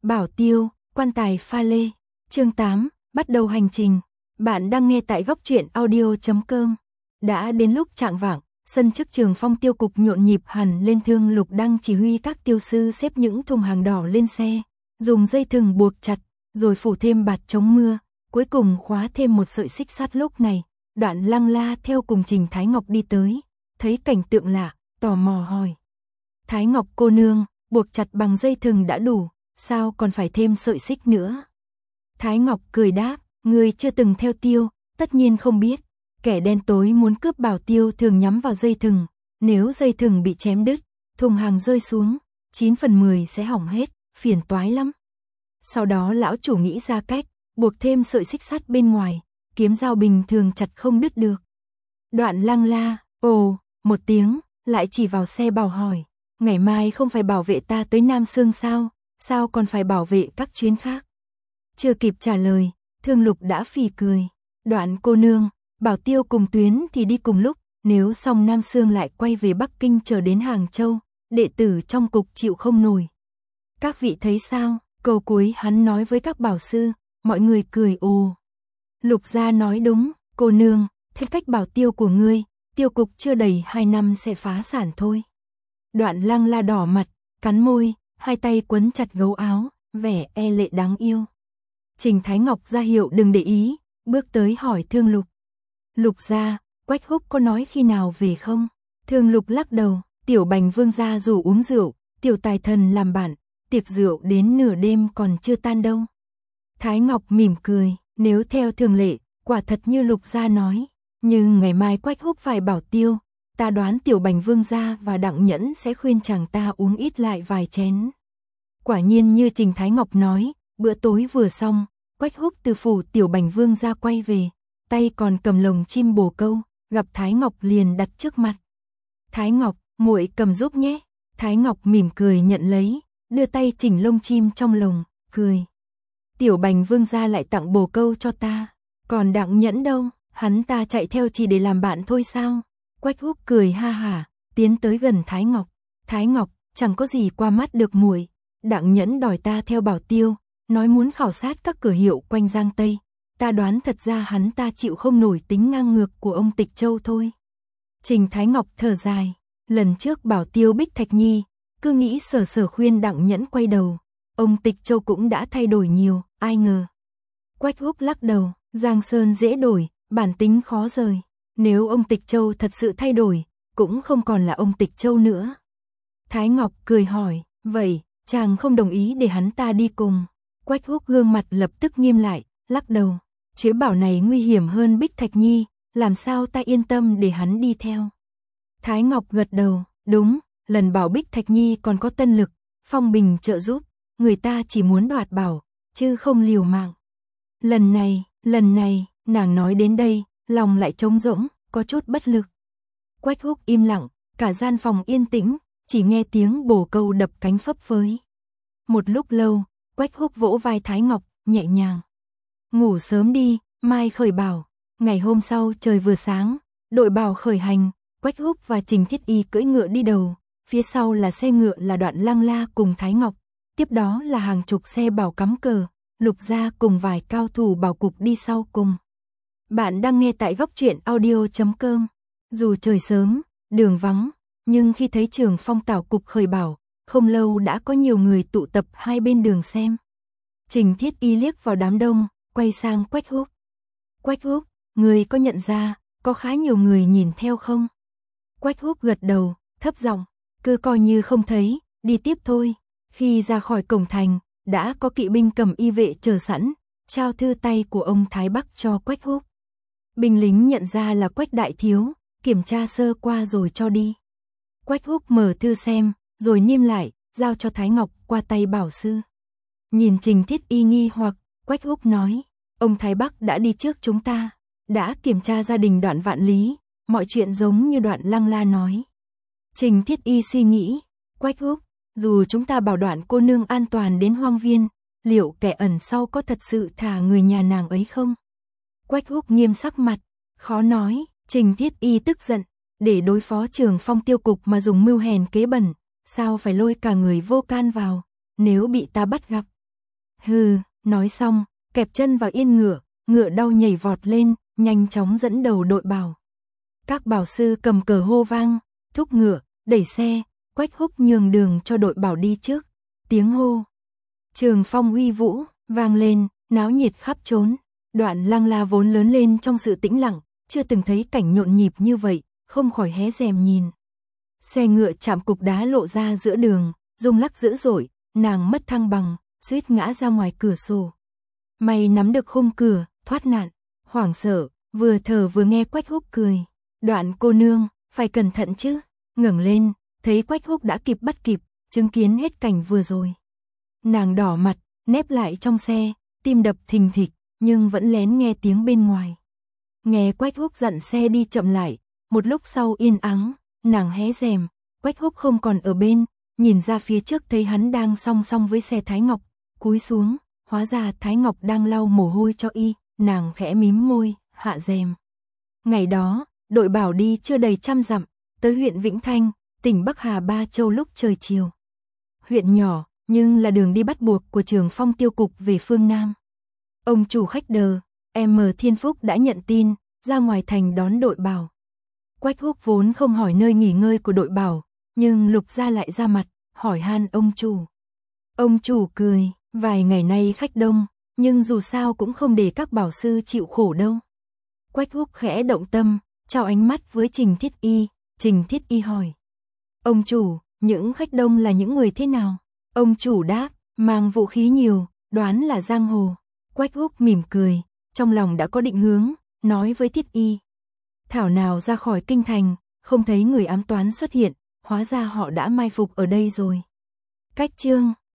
Bảo Tiêu, quan tài pha lê. Chương 8, bắt đầu hành trình. Bạn đang nghe tại góc truyện audio.com. Đã đến lúc chạng vạng, sân trước Trường Phong tiêu cục nhộn nhịp hẳn lên. Thương Lục đang chỉ huy các tiêu sư xếp những thùng hàng đỏ lên xe, dùng dây thừng buộc chặt, rồi phủ thêm bạt chống mưa, cuối cùng khóa thêm một sợi xích sắt. Lúc này, Đoạn Lăng La theo cùng Trình Thái Ngọc đi tới, thấy cảnh tượng lạ, tò mò hỏi. Thái Ngọc cô nương, buộc chặt bằng dây thừng đã đủ, sao còn phải thêm sợi xích nữa? Thái Ngọc cười đáp, người chưa từng theo tiêu, tất nhiên không biết. Kẻ đen tối muốn cướp Bảo Tiêu thường nhắm vào dây thừng, nếu dây thừng bị chém đứt, thùng hàng rơi xuống, 9 phần 10 sẽ hỏng hết, phiền toái lắm. Sau đó lão chủ nghĩ ra cách, buộc thêm sợi xích sắt bên ngoài, kiếm dao bình thường chặt không đứt được. Đoạn Lăng La, ồ, một tiếng, lại chỉ vào xe bảo hỏi, ngày mai không phải bảo vệ ta tới Nam Sương sao, sao còn phải bảo vệ các chuyến khác? Chưa kịp trả lời, Thương Lục đã phì cười, Đoạn cô nương, Bảo Tiêu cùng tuyến thì đi cùng lúc, nếu xong Nam Sương lại quay về Bắc Kinh chờ đến Hàng Châu, đệ tử trong cục chịu không nổi. Các vị thấy sao? Câu cuối hắn nói với các bảo sư, mọi người cười ồ. Lục gia nói đúng, cô nương, theo cách Bảo Tiêu của ngươi, tiêu cục chưa đầy 2 năm sẽ phá sản thôi. Đoạn Lăng La đỏ mặt, cắn môi, hai tay quấn chặt gấu áo, vẻ e lệ đáng yêu. Trình Thái Ngọc ra hiệu đừng để ý, bước tới hỏi Thương Lục. Lục gia, Quách Húc có nói khi nào về không? Thương Lục lắc đầu, Tiểu Bành Vương gia rủ uống rượu, Tiểu Tài Thần làm bạn, tiệc rượu đến nửa đêm còn chưa tan đâu. Thái Ngọc mỉm cười, nếu theo thường lệ, quả thật như Lục gia nói, nhưng ngày mai Quách Húc phải Bảo Tiêu, ta đoán Tiểu Bành Vương gia và Đặng Nhẫn sẽ khuyên chàng ta uống ít lại vài chén. Quả nhiên như Trình Thái Ngọc nói, bữa tối vừa xong, Quách Húc từ phủ Tiểu Bành Vương gia quay về, tay còn cầm lồng chim bồ câu, gặp Thái Ngọc liền đặt trước mặt. Thái Ngọc, muội cầm giúp nhé. Thái Ngọc mỉm cười nhận lấy, đưa tay chỉnh lông chim trong lồng, cười. Tiểu Bành Vương gia lại tặng bồ câu cho ta, còn Đặng Nhẫn đâu, hắn ta chạy theo chỉ để làm bạn thôi sao? Quách Húc cười ha hả, tiến tới gần Thái Ngọc. Thái Ngọc, chẳng có gì qua mắt được muội. Đặng Nhẫn đòi ta theo Bảo Tiêu, nói muốn khảo sát các cửa hiệu quanh Giang Tây. Ta đoán thật ra hắn ta chịu không nổi tính ngang ngược của ông Tịch Châu thôi. Trình Thái Ngọc thở dài, lần trước Bảo Tiêu Bích Thạch Nhi, cứ nghĩ sở khuyên Đặng Nhẫn quay đầu. Ông Tịch Châu cũng đã thay đổi nhiều, ai ngờ. Quách Húc lắc đầu, Giang Sơn dễ đổi, bản tính khó rời. Nếu ông Tịch Châu thật sự thay đổi, cũng không còn là ông Tịch Châu nữa. Thái Ngọc cười hỏi, vậy, chàng không đồng ý để hắn ta đi cùng? Quách Húc gương mặt lập tức nghiêm lại, lắc đầu. Chế bảo này nguy hiểm hơn Bích Thạch Nhi, làm sao ta yên tâm để hắn đi theo? Thái Ngọc gật đầu, đúng, lần bảo Bích Thạch Nhi còn có Tân Lực, Phong Bình trợ giúp, người ta chỉ muốn đoạt bảo, chứ không liều mạng. Lần này, nàng nói đến đây, lòng lại trống rỗng, có chút bất lực. Quách Húc im lặng, cả gian phòng yên tĩnh, chỉ nghe tiếng bồ câu đập cánh phấp phới. Một lúc lâu, Quách Húc vỗ vai Thái Ngọc, nhẹ nhàng. Ngủ sớm đi, mai khởi bảo. Ngày hôm sau trời vừa sáng, đội bảo khởi hành, Quách Húc và Trình Thiết Y cưỡi ngựa đi đầu, phía sau là xe ngựa là Đoạn Lăng La cùng Thái Ngọc, tiếp đó là hàng chục xe bảo cắm cờ, Lục gia cùng vài cao thủ bảo cục đi sau cùng. Bạn đang nghe tại góc truyện audio.com. Dù trời sớm, đường vắng, nhưng khi thấy Trường Phong tảo cục khởi bảo, không lâu đã có nhiều người tụ tập hai bên đường xem. Trình Thiết Y liếc vào đám đông, quay sang Quách Húc. Quách Húc, người có nhận ra, có khá nhiều người nhìn theo không? Quách Húc gật đầu, thấp giọng, cứ coi như không thấy, đi tiếp thôi. Khi ra khỏi cổng thành, đã có kỵ binh cầm y vệ chờ sẵn, trao thư tay của ông Thái Bắc cho Quách Húc. Binh lính nhận ra là Quách đại thiếu, kiểm tra sơ qua rồi cho đi. Quách Húc mở thư xem, rồi niêm lại, giao cho Thái Ngọc qua tay bảo sư. Nhìn Trình Thiết Y nghi hoặc, Quách Húc nói, ông Thái Bắc đã đi trước chúng ta, đã kiểm tra gia đình Đoạn Vạn Lý, mọi chuyện giống như Đoạn Lăng La nói. Trình Thiết Y suy nghĩ, Quách Húc, dù chúng ta bảo Đoạn cô nương an toàn đến hoang viên, liệu kẻ ẩn sau có thật sự thả người nhà nàng ấy không? Quách Húc nghiêm sắc mặt, khó nói. Trình Thiết Y tức giận, để đối phó Trường Phong tiêu cục mà dùng mưu hèn kế bẩn, sao phải lôi cả người vô can vào, nếu bị ta bắt gặp, Hừ, nói xong, kẹp chân vào yên ngựa, ngựa đau nhảy vọt lên, nhanh chóng dẫn đầu đội bảo. Các bảo sư cầm cờ hô vang, thúc ngựa, đẩy xe, Quách Húc nhường đường cho đội bảo đi trước. Tiếng hô Trường Phong uy vũ vang lên, náo nhiệt khắp trốn. Đoạn Lăng La vốn lớn lên trong sự tĩnh lặng, chưa từng thấy cảnh nhộn nhịp như vậy, không khỏi hé rèm nhìn. Xe ngựa chạm cục đá lộ ra giữa đường, rung lắc dữ dội, nàng mất thăng bằng, suýt ngã ra ngoài cửa sổ. May nắm được khung cửa, thoát nạn. Hoảng sợ, vừa thở vừa nghe Quách Húc cười. Đoạn cô nương, phải cẩn thận chứ. Ngẩng lên, thấy Quách Húc đã kịp bắt kịp, chứng kiến hết cảnh vừa rồi. Nàng đỏ mặt, nép lại trong xe, tim đập thình thịch, nhưng vẫn lén nghe tiếng bên ngoài. Nghe Quách Húc dặn xe đi chậm lại, một lúc sau yên ắng, nàng hé rèm, Quách Húc không còn ở bên, nhìn ra phía trước thấy hắn đang song song với xe Thái Ngọc, cúi xuống, hóa ra Thái Ngọc đang lau mồ hôi cho y, nàng khẽ mím môi, hạ rèm. Ngày đó, đội bảo đi chưa đầy 100 dặm, tới huyện Vĩnh Thanh, tỉnh Bắc Hà Ba Châu lúc trời chiều. Huyện nhỏ, nhưng là đường đi bắt buộc của Trường Phong tiêu cục về phương Nam. Ông chủ khách đờ, M. Thiên Phúc đã nhận tin, ra ngoài thành đón đội bảo. Quách Húc vốn không hỏi nơi nghỉ ngơi của đội bảo, nhưng Lục Gia lại ra mặt, hỏi han ông chủ. Ông chủ cười, vài ngày nay khách đông, nhưng dù sao cũng không để các bảo sư chịu khổ đâu. Quách Húc khẽ động tâm, trao ánh mắt với Trình Thiết Y, Trình Thiết Y hỏi. Ông chủ, những khách đông là những người thế nào? Ông chủ đáp, mang vũ khí nhiều, đoán là giang hồ. Quách Húc mỉm cười, trong lòng đã có định hướng, nói với Thiết Y. Thảo nào ra khỏi kinh thành, không thấy người ám toán xuất hiện, hóa ra họ đã mai phục ở đây rồi. Cách chương